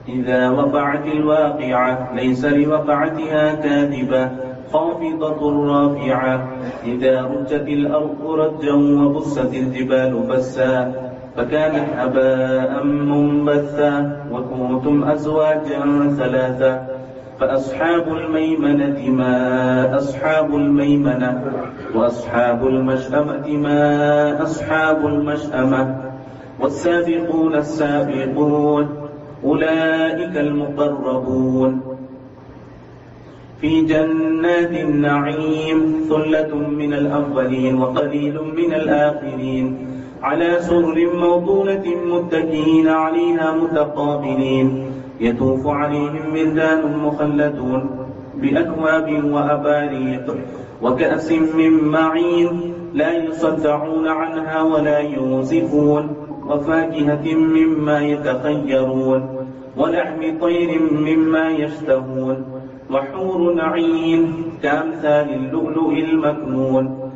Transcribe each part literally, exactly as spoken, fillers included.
إذا وقعت الواقعة ليس لوقعتها كاذبة خافضة رافعة. إذا رجت الأرض رجا وبست الجبال بسا فكانت هباء منبثا وكنتم أزواجا ثلاثة. فأصحاب الميمنة ما أصحاب الميمنة وأصحاب المشأمة ما أصحاب المشأمة. والسابقون السابقون أولئك المقربون في جنات النعيم ثلة من الأولين وقليل من الآخرين على سرر موضونة متكئين عليها متقابلين يطوف عليهم ولدان مخلدون بأكواب وأباريق وكأس من معين لا يصدعون عنها ولا ينزفون وفاكهة مما يتخيرون ولحم طير مما يشتهون وحور عين كأمثال اللؤلؤ المكنون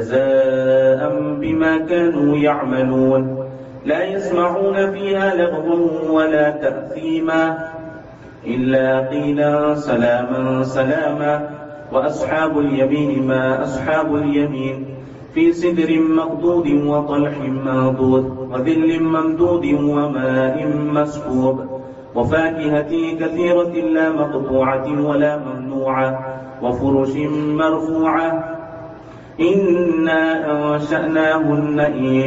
جزاء بما كانوا يعملون. لا يسمعون فيها لغوا ولا تأثيما إلا قيلا سلاما سلاما. وأصحاب اليمين ما أصحاب اليمين في سدر مقضود وطلح منضود وذل ممدود وماء مسكوب وفاكهة كثيرة لا مقطوعة ولا ممنوعة وفرش مرفوعة. إنا أنشأناهن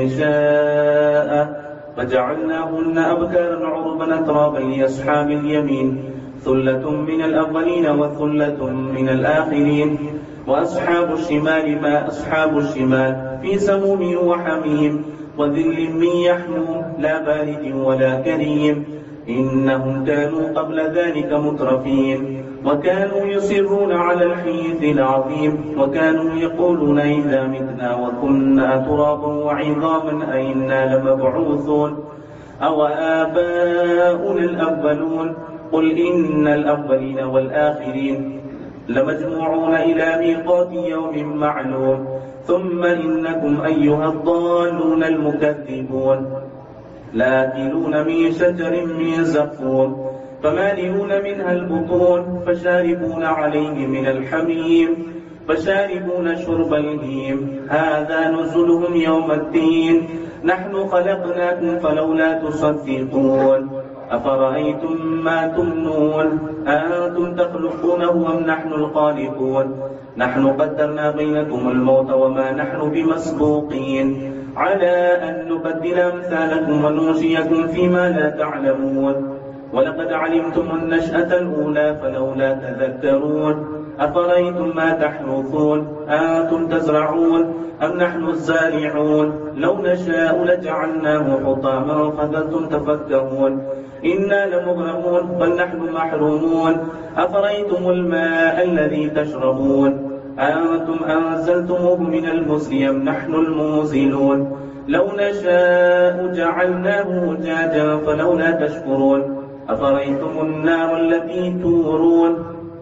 إنشاء فجعلناهن أبكارا عربا أترابا لأصحاب اليمين ثلة من الأولين وثلة من الآخرين. وأصحاب الشمال ما أصحاب الشمال في سموم وحميم وذل من يحموم لا بارد ولا كريم. إنهم كانوا قبل ذلك مترفين وكانوا يصرون على الحنث العظيم وكانوا يقولون إذا متنا وكنا ترابا وعظاما أئنا لمبعوثون أو آباؤنا الأولون. قل إن الأولين والآخرين لمجموعون إلى ميقات يوم معلوم ثم إنكم أيها الضالون المكذبون لآكلون من شجر من زقوم فمالئون منها البطون فشاربون عليه من الحميم فشاربون شرب الهيم هذا نزلهم يوم الدين نحن خلقناكم فلولا تصدقون. أفرأيتم ما تمنون أنتم تخلقونه أم نحن الخالقون نحن قدرنا بينكم الموت وما نحن بمسبوقين على أن نبدل أمثالكم وننشئكم فيما لا تعلمون. ولقد علمتم النشأة الأولى فلولا تذكرون. أفرأيتم ما تحرثون أنتم تزرعون أم نحن الزارعون لو نشاء لجعلناه حطاما فظلتم تفكهون إنا لمغرمون بل نحن محرومون. أفرأيتم الماء الذي تشربون أنتم أنزلتموه من المزن أم نحن المنزلون لو نشاء جعلناه أجاجا فلولا تشكرون. أفرأيتم النار التي تورون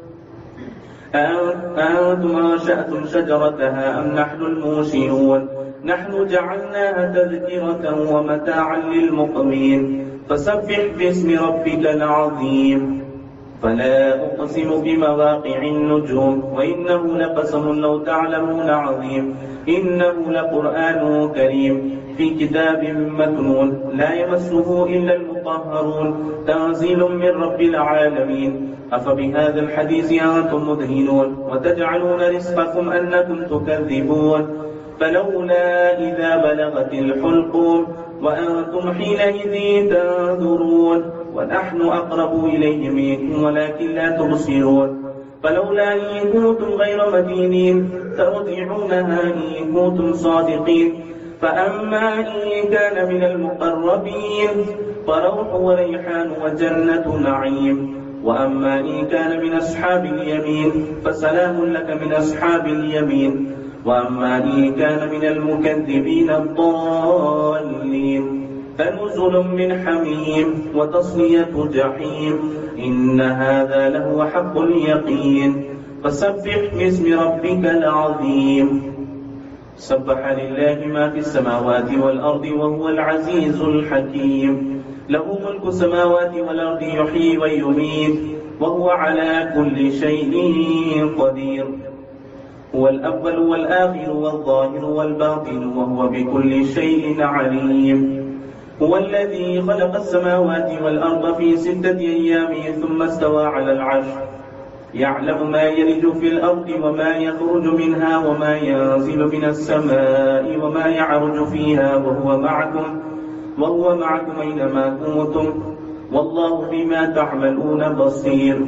أنتم أنشأتم شجرتها أم نحن المنشئون نحن جعلناها تذكرة ومتاعا للمقوين. فسبح باسم ربك العظيم. فلا أقسم بمواقع النجوم وإنه لقسم لو تعلمون عظيم. إنه لقرآن كريم في كتاب مكنون لا يمسه إلا المطهرون تنزيل من رب العالمين. أفبهذا الحديث أنتم مدهنون وتجعلون رزقكم أنكم تكذبون. فلولا إذا بلغت الحلقوم وأنتم حينئذ تنظرون ونحن أقرب إليه منكم ولكن لا تبصرون. فلولا إن كنتم غير مدينين ترجعونها إن كنتم صادقين. فأما إن كان من المقربين فروح وريحان وجنة نعيم. وأما إن كان من أصحاب اليمين فسلام لك من أصحاب اليمين. وأما إن كان من المكذبين الضالين فنزل من حميم وتصلية جحيم. إن هذا لهو حق اليقين. فسبح باسم ربك العظيم. سبح لله ما في السماوات والأرض وهو العزيز الحكيم. له ملك السماوات والأرض يحيي ويميت وهو على كل شيء قدير. هو الأول والآخر والظاهر والباطن وهو بكل شيء عليم. هو الذي خلق السماوات والأرض في ستة أيام ثم استوى على العرش، يعلم ما يلج في الأرض وما يخرج منها وما ينزل من السماء وما يعرج فيها وهو معكم وهو معكم أينما كنتم والله بما تعملون بصير.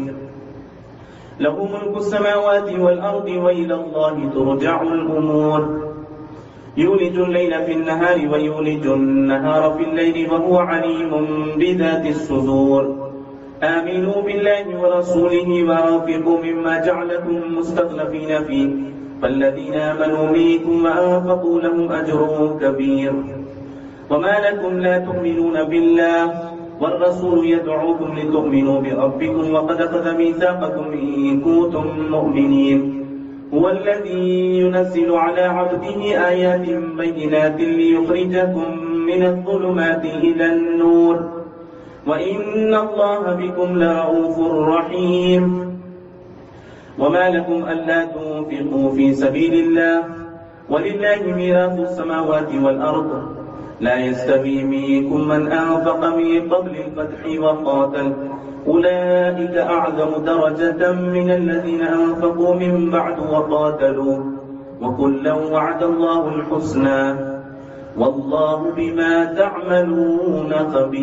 له ملك السماوات والأرض وإلى الله ترجع الأمور. يولج الليل في النهار ويولج النهار في الليل وهو عليم بذات الصدور. آمنوا بالله ورسوله وأنفقوا مما جعلكم مستخلفين فيه فالذين آمنوا منكم وأنفقوا لهم أجر كبير. وما لكم لا تؤمنون بالله والرسول يدعوكم لتؤمنوا بربكم وقد أخذ ميثاقكم إن كنتم مؤمنين. هو الذي ينزل على عبده آيات بينات ليخرجكم من الظلمات إلى النور وإن الله بكم لرؤوف رحيم. وما لكم ألا تنفقوا في سبيل الله ولله ميراث السماوات والأرض لا يستوي منكم من أنفق من قبل الفتح وقاتل أولئك أعظم درجة من الذين أنفقوا من بعد وقاتلوا وكلا وعد الله الحسنى والله بما تعملون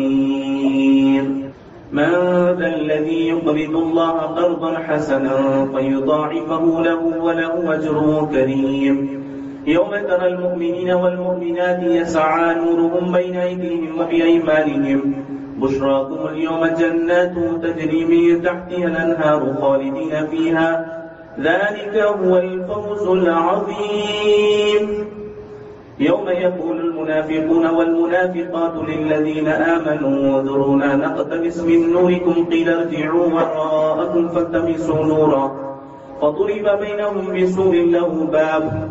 خبير. من ذا الذي يقرض الله قرضا حسنا فيضاعفه له وله أجر كريم. يوم ترى المؤمنين والمؤمنات يسعى نورهم بين أيديهم وبأيمانهم بشراكم اليوم جنات تجري من تحتها الأنهار خالدين فيها ذلك هو الفوز العظيم. يوم يقول المنافقون والمنافقات للذين آمنوا انظرونا نقتبس من نوركم قيل ارجعوا وراءكم فالتمسوا نورا فضرب بينهم بسور له باب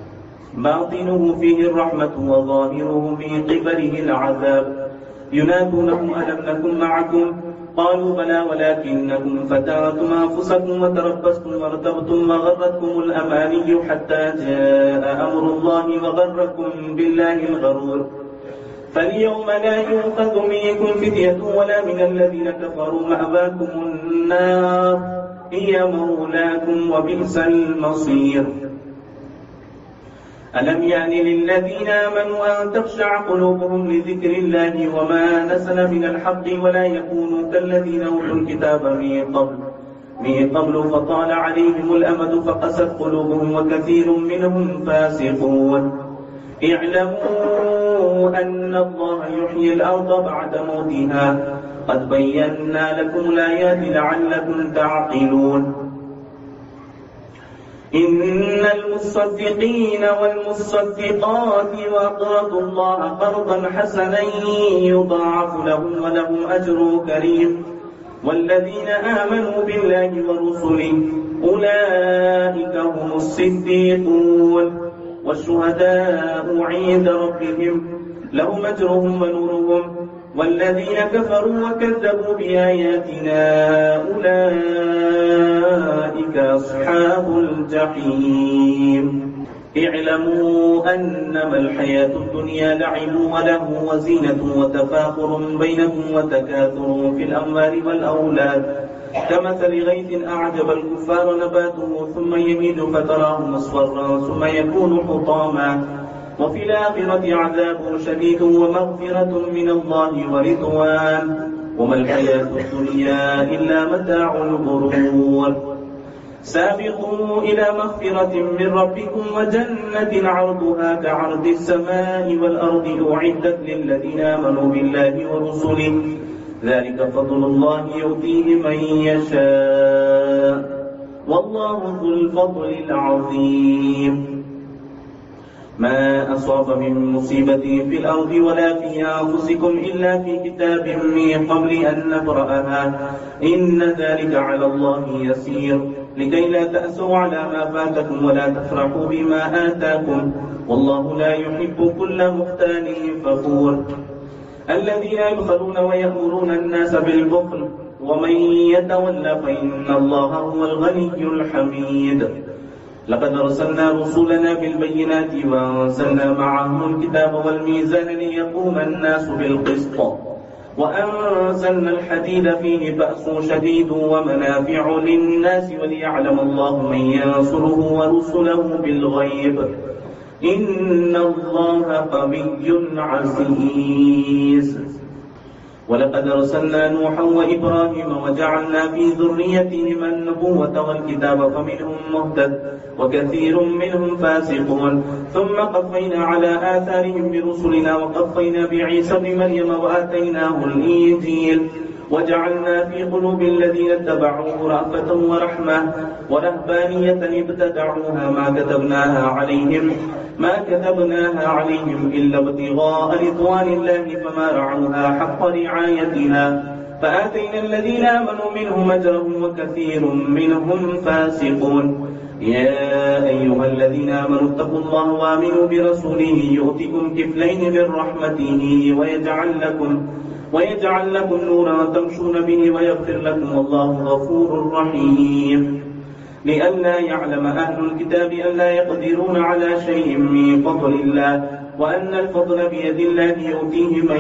باطنه فيه الرحمة وظاهره من قبله العذاب ينادونهم ألم نكن معكم قالوا بلى ولكنكم فتنتم أنفسكم وتربصتم وارتبتم وغرتكم الأماني حتى جاء أمر الله وغركم بالله الغرور. فاليوم لا يؤخذ منكم فدية ولا من الذين كفروا مأواكم النار هي مولاكم وبئس المصير. ألم يأن للذين آمنوا أن تخشع قلوبهم لذكر الله وما نزل من الحق ولا يكونوا كالذين أوتوا الكتاب من قبل من قبل فطال عليهم الأمد فقست قلوبهم وكثير منهم فاسقون. اعلموا أن الله يحيي الأرض بعد موتها قد بينا لكم الآيات لعلكم تعقلون. إن المصدقين والمصدقات وأقرضوا الله قرضا حسنا يضاعف لهم ولهم أجر كريم. والذين آمنوا بالله ورسله أولئك هم الصديقون والشهداء عند ربهم لهم أجرهم ونورهم. والذين كفروا وكذبوا بآياتنا أولئك أصحاب الجحيم. اعلموا أنما الحياة الدنيا لعب وله وزينة وتفاخر بينكم وتكاثر في الأموال والأولاد كمثل غيث أعجب الكفار نباته ثم يميد فتراه مصفرا ثم يكون حطاما وفي الآخرة عذاب شديد ومغفرة من الله ورضوان وما الحياة الدنيا إلا متاع الغرور. سابقوا إلى مغفرة من ربكم وجنة عرضها كعرض السماء والأرض أعدت للذين آمنوا بالله ورسله ذلك فضل الله يؤتيه من يشاء والله ذو الفضل العظيم. ما أصاب من مصيبة في الأرض ولا في أنفسكم إلا في كتاب من قبل أن نبرأها إن ذلك على الله يسير لكي لا تأسوا على ما فاتكم ولا تفرحوا بما آتاكم والله لا يحب كل مختال فخور. الذين يبخلون ويأمرون الناس بالبخل ومن يتولى فإن الله هو الغني الحميد. لقد أرسلنا رسلنا بالبينات وأنزلنا معهم الكتاب والميزان ليقوم الناس بالقسط وأنزلنا الحديد فيه بأس شديد ومنافع للناس وليعلم الله من ينصره ورسله بالغيب إن الله قوي عزيز. ولقد أرسلنا نوحا وإبراهيم وجعلنا في ذريتهما النبوة والكتاب فمنهم مهتد وكثير منهم فاسقون ثم قفينا على آثارهم برسلنا وقفينا بعيسى ابن مريم وآتيناه الإنجيل وجعلنا في قلوب الذين اتبعوه رأفة ورحمة ورهبانية ابتدعوها ما كتبناها عليهم ما كتبناها عليهم إلا ابتغاء رضوان الله فما رعوها حق رعايتها فآتينا الذين آمنوا منهم أجرهم وكثير منهم فاسقون. يا أيها الذين آمنوا اتقوا الله وآمنوا برسوله يؤتكم كفلين من رحمته ويجعل لكم ويجعل لكم نورا تمشون به ويغفر لكم والله غفور رحيم. لئلا يعلم أهل الكتاب ألا يقدرون على شيء من فضل الله وأن الفضل بيد الله يؤتيه من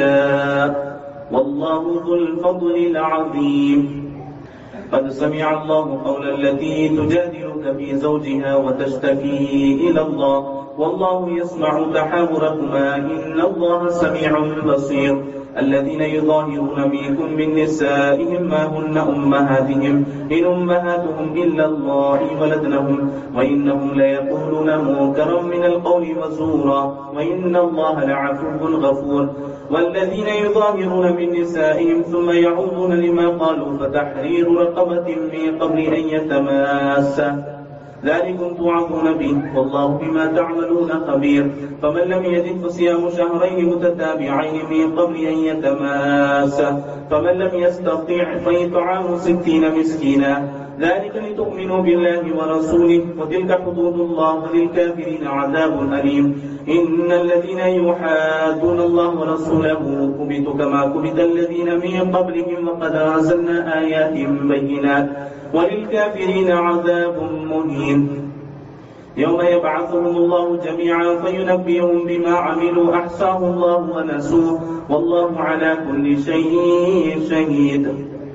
يشاء والله ذو الفضل العظيم. قد سمع الله قول التي تجادلك في زوجها وتشتكي إلى الله والله يسمع تحاوركما إن الله سميع بصير. الذين يظاهرون منكم من نسائهم ما هن أمهاتهم إن أمهاتهم إلا الله ولدنهم وإنهم ليقولون منكرا من القول وزورا وإن الله لعفو غفور. والذين يظاهرون من نسائهم ثم يعودون لما قالوا فتحرير رقبة من قبل أن يتماسا ذلكم توعظون به والله بما تعملون خبير. فمن لم يجد فصيام شهرين متتابعين من قبل أن يتماسا فمن لم يستطيع فإطعام ستين مسكينا ذلك لتؤمنوا بالله ورسوله وتلك حدود الله للكافرين عذاب أليم. إن الذين يحادون الله ورسوله كبتوا كما كبت الذين من قبلهم وقد أنزلنا آيات بينات وللكافرين عذاب مهين. يوم يبعثهم الله جميعا فينبئهم بما عملوا أحصاه الله ونسوه والله على كل شيء شهيد.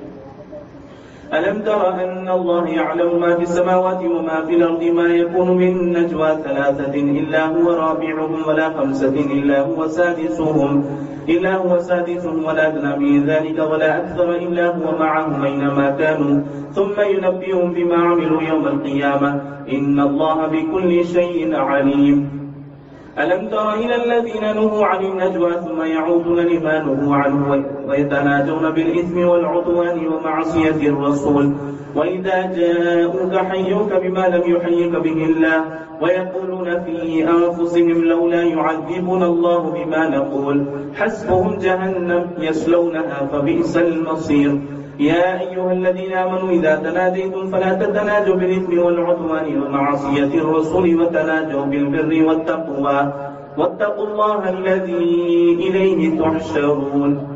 ألم تر أن الله يعلم ما في السماوات وما في الأرض ما يكون من نجوى ثلاثة إلا هو رابعهم ولا خمسة إلا هو سادسهم إلا هو سادسهم ولا أدنى من ذلك ولا أكثر إلا هو معهم أينما كانوا ثم ينبئهم بما عملوا يوم القيامة إن الله بكل شيء عليم. ألم تر إلى الذين نهوا عن النجوى ثم يعودون لما نهوا عنه ويتناجون بالإثم والعدوان ومعصية الرسول وإذا جاءوك حيوك بما لم يحيك به الله ويقولون في أنفسهم لولا يعذبنا الله بما نقول حسبهم جهنم يصلونها فبئس المصير. يا أيها الذين آمنوا إذا تناجيتم فلا تتناجوا بالإثم والعدوان ومعصية الرسول وتناجوا بالبر والتقوى واتقوا الله الذي إليه تحشرون.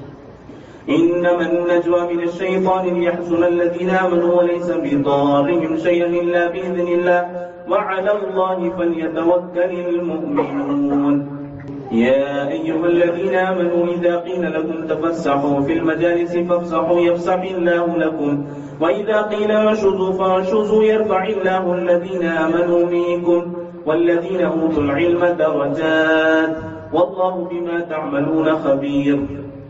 إنما النجوى من الشيطان ليحزن الذين آمنوا وليس بضارهم شيئا إلا بإذن الله وعلى الله فليتوكل المؤمنون. يا أيها الذين آمنوا إذا قيل لكم تفسحوا في المجالس فافسحوا يفسح الله لكم وإذا قيل انشزوا فانشزوا يرفع الله الذين آمنوا منكم والذين أوتوا العلم درجات والله بما تعملون خبير.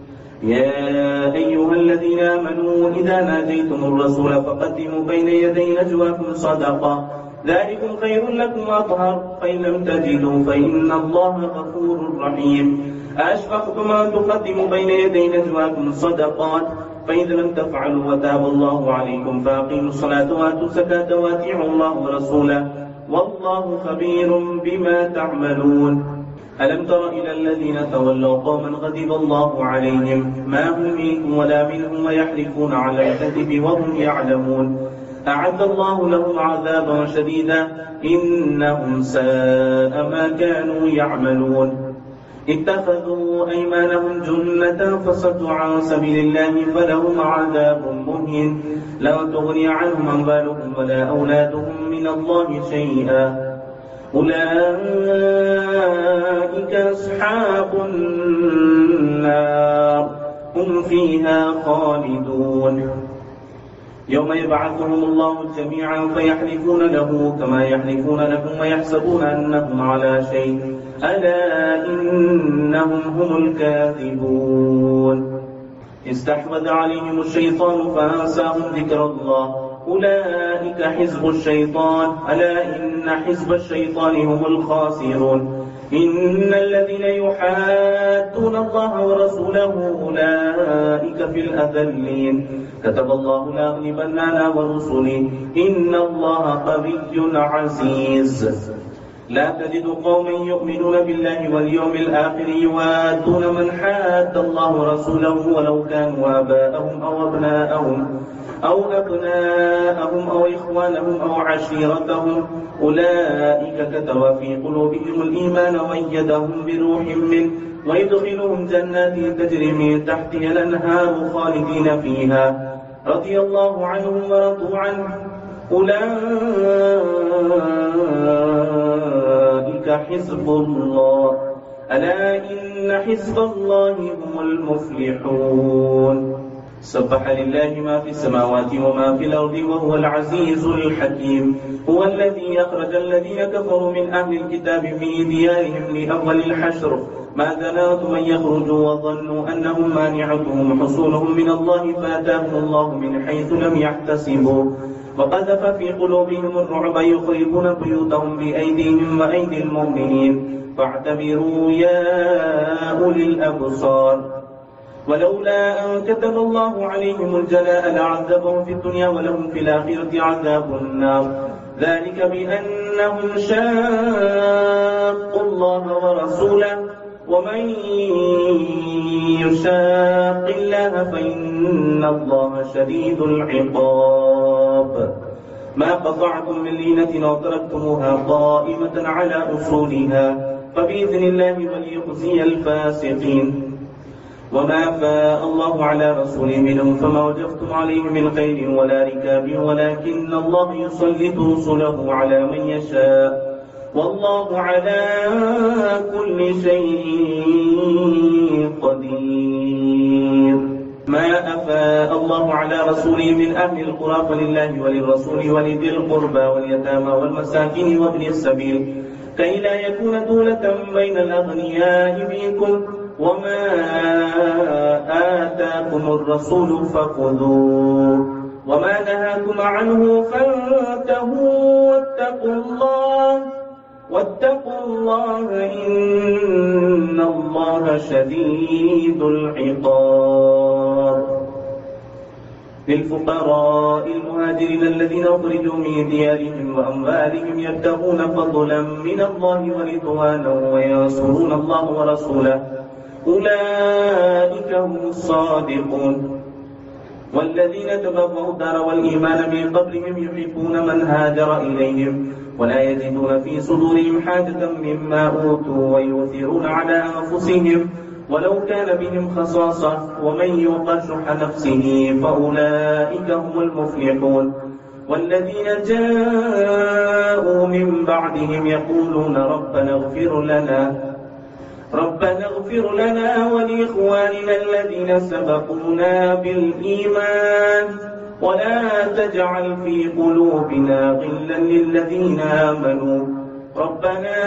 يا أيها الذين آمنوا إذا ناجيتم الرسول فقدموا بين يدي نجواكم صدقة ذلكم خير لكم وأطهر فإن لم تجدوا فإن الله غفور رحيم. أشفقتم أن تقدموا بين يدي نجواكم الصدقات فإذا لم تفعلوا وتاب الله عليكم فأقيموا الصلاة وآتوا الزكاة وأطيعوا الله ورسوله والله خبير بما تعملون. ألم تر إلى الذين تولوا قوما غضب الله عليهم ما هم منكم ولا منهم ويحلفون على الكذب وهم يعلمون أعد الله لهم عذابا شديدا إنهم ساء ما كانوا يعملون. اتخذوا أيمانهم جنة فصدوا عن سبيل الله فلهم عذاب مهين لا تغني عنهم أموالهم ولا أولادهم من الله شيئا أولئك أصحاب النار هم فيها خالدون يوم يبعثهم الله جميعا فيحلفون له كما يحلفون لكم ويحسبون أنهم على شيء ألا إنهم هم الكاذبون استحوذ عليهم الشيطان فأنساهم ذكر الله أولئك حزب الشيطان ألا إن حزب الشيطان هم الخاسرون إن الذين يحادون الله ورسوله أولئك في الأذلين كتب الله لأغلبن أنا ورسلي إن الله قوي عزيز لا تجد قوما يؤمنون بالله واليوم الآخر يوادون من حاد الله ورسوله ولو كانوا آباءهم أو أبناءهم أو أبناءهم أو إخوانهم أو عشيرتهم أولئك كتب في قلوبهم الإيمان وأيدهم بروح منه ويدخلهم جنات تجري من تحتها الأنهار خالدين فيها رضي الله عنهم ورضوا عنه أولئك حزب الله ألا إن حزب الله هم المفلحون سبح لله ما في السماوات وما في الأرض وهو العزيز الحكيم هو الذي أخرج الذين كفروا من أهل الكتاب في ديارهم لأول الحشر ما ظننتم أن يخرجوا وظنوا أنهم مانعتهم حصولهم من الله فأتاهم الله من حيث لم يحتسبوا وقذف في قلوبهم الرعب يخربون بيوتهم بأيديهم وأيدي المؤمنين فاعتبروا يا أولي الأبصار ولولا أن كتب الله عليهم الجلاء لعذبهم في الدنيا ولهم في الآخرة عذاب النار ذلك بأنهم شاقوا الله ورسوله ومن يشاق الله فإن الله شديد العقاب ما قطعتم من لينة وتركتموها قائمة على أصولها فبإذن الله وليخزي الفاسقين وما فاء الله على رسوله منهم فما وجفتم عليه من خير ولا ركاب ولكن الله يسلط رسله على من يشاء والله على كل شيء قدير ما أفاء الله على رسوله من أهل القرى فلله وللرسول ولذي القربى واليتامى والمساكين وابن السبيل كي لا يكون دولة بين الأغنياء منكم وما آتاكم الرسول فخذوه وما نهاكم عنه فانتهوا واتقوا الله واتقوا الله إن الله شديد العقاب للفقراء المهاجرين الذين أخرجوا من ديارهم وأموالهم يبتغون فضلا من الله ورضوانا وينصرون الله ورسوله أولئك هم الصادقون والذين تبوأوا الدار والإيمان من قبلهم يحبون من هاجر إليهم ولا يجدون في صدورهم حاجة مما أوتوا ويؤثرون على أنفسهم ولو كان بهم خصاصة ومن يوق شح نفسه فأولئك هم المفلحون والذين جاءوا من بعدهم يقولون ربنا اغفر لنا ربنا اغفر لنا ولإخواننا الذين سبقونا بالإيمان ولا تجعل في قلوبنا غلا للذين آمنوا ربنا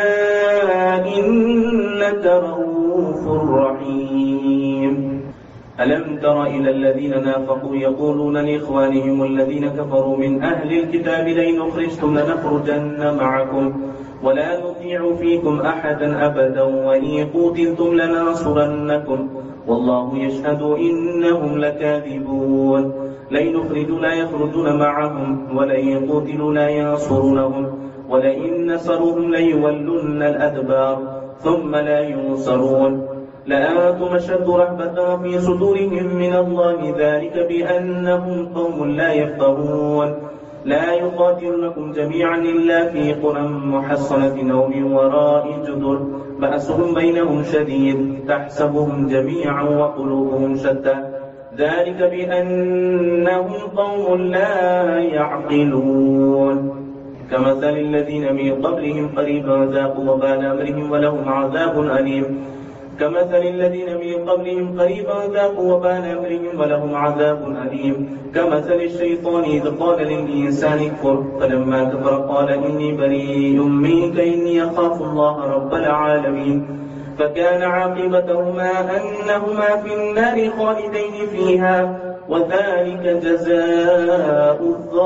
إنك رؤوف رحيم ألم تر إلى الذين نافقوا يقولون لإخوانهم الذين كفروا من أهل الكتاب لئن أخرجتم لنخرجن معكم ولا نطيع فيكم أحدا أبدا وإن قتلتم لننصرنكم والله يشهد إنهم لكاذبون لئن أخرجوا لا يخرجون معهم ولئن قتلوا لا ينصرونهم ولئن نصروهم ليولن الأدبار ثم لا ينصرون لأنتم أشد رهبة في صدورهم من الله ذلك بأنهم قوم لا يفقهون لا يقاتلونكم جميعا إلا في قرى محصنة أو من وراء جدر بأسهم بينهم شديد تحسبهم جميعا وقلوبهم شتى ذلك بأنهم قوم لا يعقلون كمثل الذين من قبلهم قريبا ذاقوا وبال أمرهم ولهم عذاب أليم كمثل الذين من قبلهم قريبا ذاقوا وبال أمرهم ولهم عذاب أليم كمثل الشيطان إذ قال للإنسان اكفر فلما كفر قال إني بريء منك إني أخاف الله رب العالمين فكان عاقبتهما أنهما في النار خالدين فيها وذلك جزاء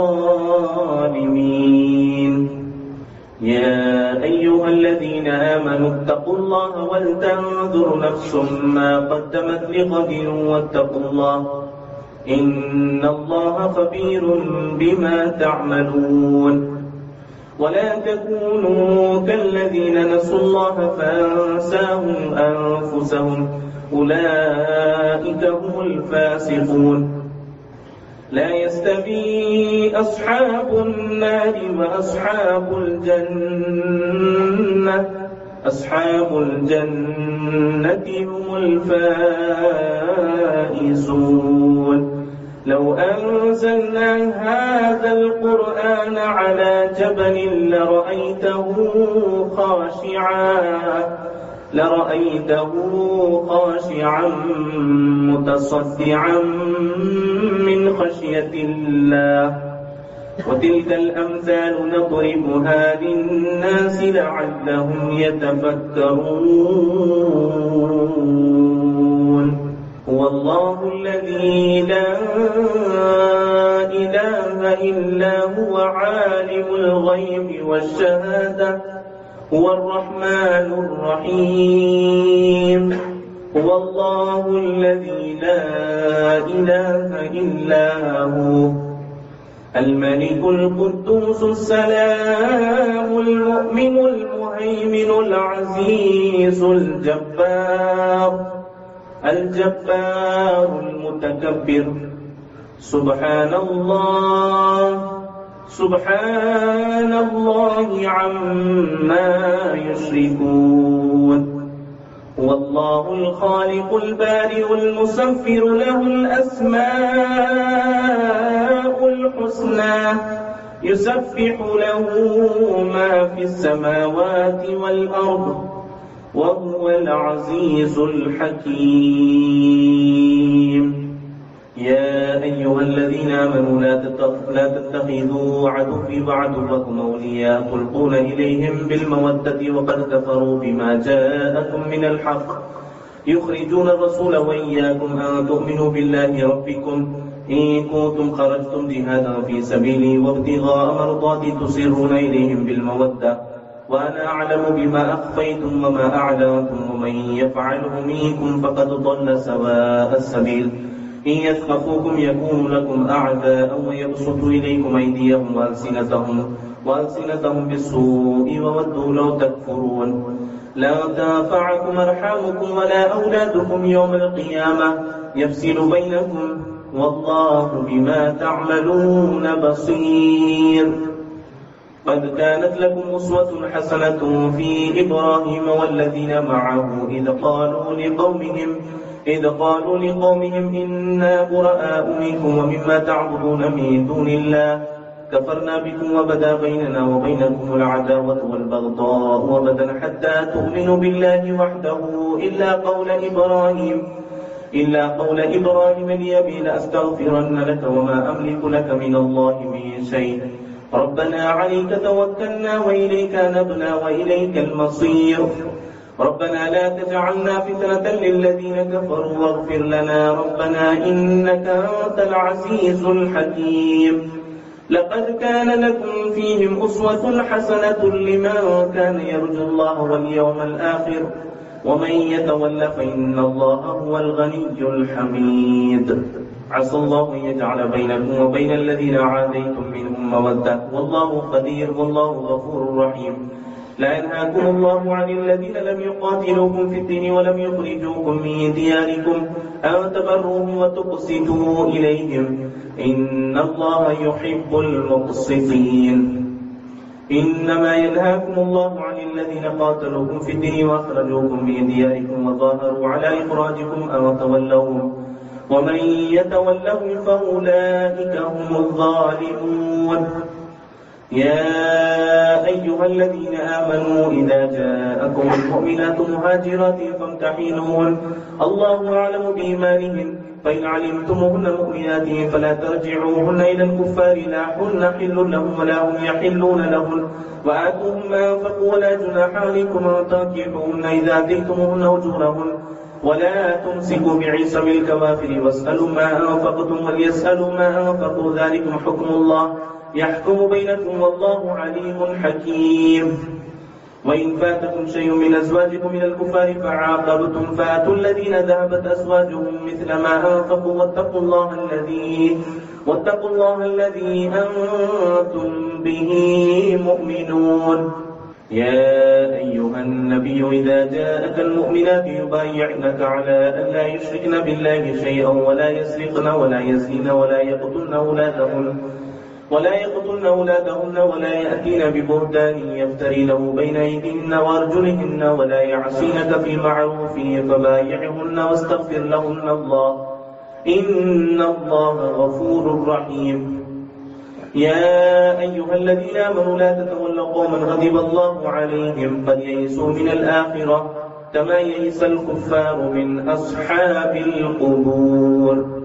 الظالمين يا أيها الذين آمنوا اتقوا الله ولتنظر نفس ما قدمت لغد واتقوا الله إن الله خبير بما تعملون ولا تكونوا كالذين نسوا الله فأنساهم أنفسهم أولئك هم الفاسقون لا يستوي أصحاب النار وأصحاب الجنة أصحاب الجنة هم الفائزون لو أنزلنا هذا القرآن على جبل لرأيته خاشعا لرأيته خاشعا متصدعا من خشية الله وتلك الأمثال نضربها للناس لعلهم يتفكرون هو الله الذي لا إله إلا هو عالم الغيب والشهادة هو الرحمن الرحيم هو الله الذي لا إله إلا هو الملك القدوس السلام المؤمن المهيمن العزيز الجبار الجبار المتكبر سبحان الله سبحان الله عما يشركون هو الله الخالق البارئ المصور له الأسماء الحسنى يسبح له ما في السماوات والأرض وهو العزيز الحكيم يا أيها الذين آمنوا لا تتخذوا عدوي وعدوكم أولياء تلقون إليهم بالمودة وقد كفروا بما جاءكم من الحق يخرجون الرسول وإياكم أن تؤمنوا بالله ربكم إن كنتم خرجتم جهادا في سبيلي وابتغاء مرضاتي تسرون إليهم بالمودة وأنا أعلم بما أخفيتم وما أعلنتم ومن يفعله منكم فقد ضل سواء السبيل إن يثقفوكم يكونوا لكم أعداء ويبسطوا إليكم أيديهم وألسنتهم وألسنتهم بالسوء وودوا لو تكفرون لا تنفعكم أرحامكم ولا أولادكم يوم القيامة يفصل بينكم والله بما تعملون بصير قد كانت لكم أسوة حسنة في إبراهيم والذين معه إذ قالوا لقومهم إذ قالوا لقومهم إنا براء منكم ومما تعبدون من دون الله كفرنا بكم وبدا بيننا وبينكم العداوة والبغضاء وبدا حتى تؤمنوا بالله وحده إلا قول إبراهيم إلا قول إبراهيم لأبي لأستغفرن لك وما أملك لك من الله من شيء ربنا عليك توكلنا وإليك نبنا وإليك المصير ربنا لا تجعلنا فتنة للذين كفروا واغفر لنا ربنا إنك أنت العزيز الحكيم لقد كان لكم فيهم أسوة حسنة لمن كان يرجو الله واليوم الآخر ومن يتول فإن الله هو الغني الحميد عسى الله أن يجعل بينكم وبين الذين عاديتم منهم مودة والله قدير والله غفور رحيم لا ينهاكم الله عن الذين لم يقاتلوكم في الدين ولم يخرجوكم من دياركم أن تبروهم وتقسطوا إليهم إن الله يحب المقسطين إنما ينهاكم الله عن الذين قاتلوكم في الدين وأخرجوكم من دياركم وظاهروا على إخراجكم أو تولوهم ومن يتولهم فأولئك هم الظالمون. يا أيها الذين آمنوا إذا جاءكم المؤمنات مهاجرات فامتحنوهن الله أعلم بإيمانهن فإن علمتموهن مؤمنات فلا ترجعوهن إلى الكفار لا هن حل لهم ولا هم يحلون لهن وآتوهم ما أنفقوا ولا جناح عليكم أن تنكحوهن إذا آتيتموهن أجورهن ولا تمسكوا بعصم الكوافر واسألوا ما أنفقتم وليسألوا ما أنفقوا ذلكم حكم الله يحكم بينكم والله عليم حكيم. وإن فاتكم شيء من أزواجكم من الكفار فعاقبتم فآتوا الذين ذهبت أزواجهم مثل ما أنفقوا واتقوا الله الذي واتقوا الله الذي أنتم به مؤمنون. يا أيها النبي إذا جاءك المؤمنات يبايعنك على أن لا يشركن بالله شيئا ولا يسرقن ولا يزنين ولا يقتلن أولادهن ولا يقتلن أولادهن ولا يأتين ببهتان يفترينه بين أيديهن وأرجلهن ولا يعصينك في معروف فبايعهن واستغفر لهن الله إن الله غفور رحيم. يا أيها الذين آمنوا لا تتولوا قوما غضب الله عليهم قد يئسوا من الآخرة كما يئس الكفار من أصحاب القبور.